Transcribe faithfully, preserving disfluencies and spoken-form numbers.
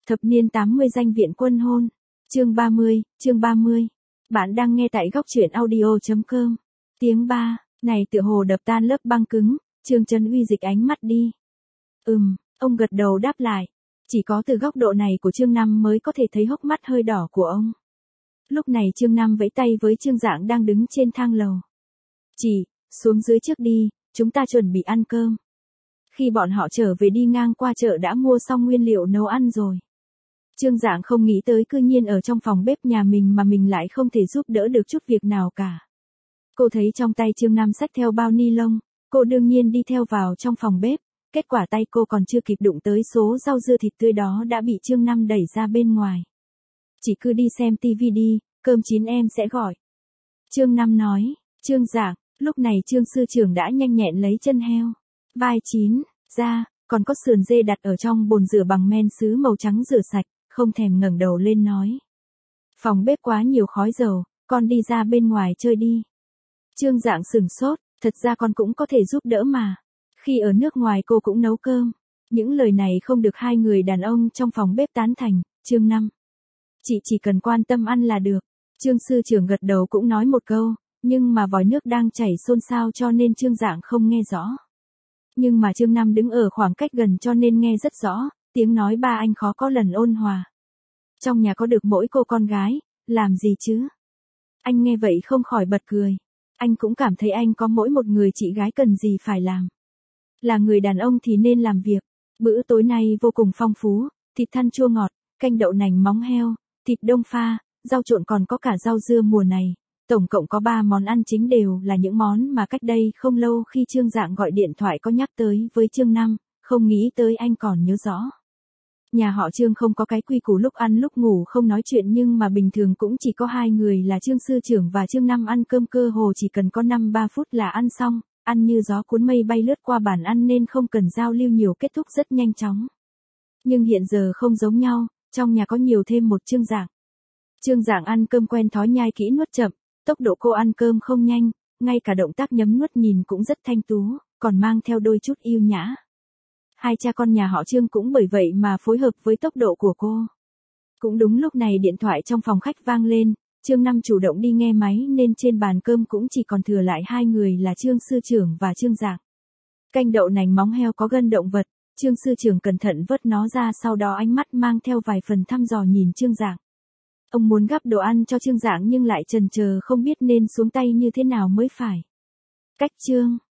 Thập niên tám mươi danh viện quân hôn. Chương ba mươi, chương ba mươi. Bạn đang nghe tại góc truyện audio chấm com. Tiếng ba, này tựa hồ đập tan lớp băng cứng, Trương Trấn Uy dịch ánh mắt đi. Ừm, ông gật đầu đáp lại. Chỉ có từ góc độ này của Trương Năm mới có thể thấy hốc mắt hơi đỏ của ông. Lúc này Trương Năm vẫy tay với Trương Dạng đang đứng trên thang lầu. Chị, xuống dưới trước đi, chúng ta chuẩn bị ăn cơm. Khi bọn họ trở về đi ngang qua chợ đã mua xong nguyên liệu nấu ăn rồi. Trương Dạng không nghĩ tới cư nhiên ở trong phòng bếp nhà mình mà mình lại không thể giúp đỡ được chút việc nào cả. Cô thấy trong tay Trương Nam xách theo bao ni lông, cô đương nhiên đi theo vào trong phòng bếp, kết quả tay cô còn chưa kịp đụng tới số rau dưa thịt tươi đó đã bị Trương Nam đẩy ra bên ngoài. Chỉ cứ đi xem tivi đi, cơm chín em sẽ gọi. Trương Nam nói. Trương Dạng, lúc này Trương sư trưởng đã nhanh nhẹn lấy chân heo, vai chín, ra, còn có sườn dê đặt ở trong bồn rửa bằng men sứ màu trắng rửa sạch, không thèm ngẩng đầu lên nói. Phòng bếp quá nhiều khói dầu, con đi ra bên ngoài chơi đi. Trương Dạng sửng sốt, thật ra con cũng có thể giúp đỡ mà. Khi ở nước ngoài cô cũng nấu cơm. Những lời này không được hai người đàn ông trong phòng bếp tán thành. Trương Năm. Chị chỉ cần quan tâm ăn là được. Trương sư trưởng gật đầu cũng nói một câu, nhưng mà vòi nước đang chảy xôn xao cho nên Trương Dạng không nghe rõ. Nhưng mà Trương Năm đứng ở khoảng cách gần cho nên nghe rất rõ, tiếng nói ba anh khó có lần ôn hòa. Trong nhà có được mỗi cô con gái, làm gì chứ? Anh nghe vậy không khỏi bật cười. Anh cũng cảm thấy anh có mỗi một người chị gái cần gì phải làm. Là người đàn ông thì nên làm việc. Bữa tối nay vô cùng phong phú, thịt thăn chua ngọt, canh đậu nành móng heo, thịt đông pha, rau trộn còn có cả rau dưa mùa này. Tổng cộng có ba món ăn chính đều là những món mà cách đây không lâu khi Trương Dạng gọi điện thoại có nhắc tới với Trương Năm, không nghĩ tới anh còn nhớ rõ. Nhà họ Trương không có cái quy củ lúc ăn lúc ngủ không nói chuyện nhưng mà bình thường cũng chỉ có hai người là Trương sư trưởng và Trương Năm ăn cơm cơ hồ chỉ cần có năm ba phút là ăn xong, ăn như gió cuốn mây bay lướt qua bàn ăn nên không cần giao lưu nhiều kết thúc rất nhanh chóng. Nhưng hiện giờ không giống nhau, trong nhà có nhiều thêm một Trương Dạng. Trương Dạng ăn cơm quen thói nhai kỹ nuốt chậm, tốc độ cô ăn cơm không nhanh, ngay cả động tác nhấm nuốt nhìn cũng rất thanh tú, còn mang theo đôi chút yêu nhã. Hai cha con nhà họ Trương cũng bởi vậy mà phối hợp với tốc độ của cô. Cũng đúng lúc này điện thoại trong phòng khách vang lên, Trương Năm chủ động đi nghe máy nên trên bàn cơm cũng chỉ còn thừa lại hai người là Trương sư trưởng và Trương Dạng. Canh đậu nành móng heo có gân động vật, Trương sư trưởng cẩn thận vớt nó ra sau đó ánh mắt mang theo vài phần thăm dò nhìn Trương Dạng. Ông muốn gắp đồ ăn cho Trương Dạng nhưng lại chần chờ không biết nên xuống tay như thế nào mới phải. Cách Trương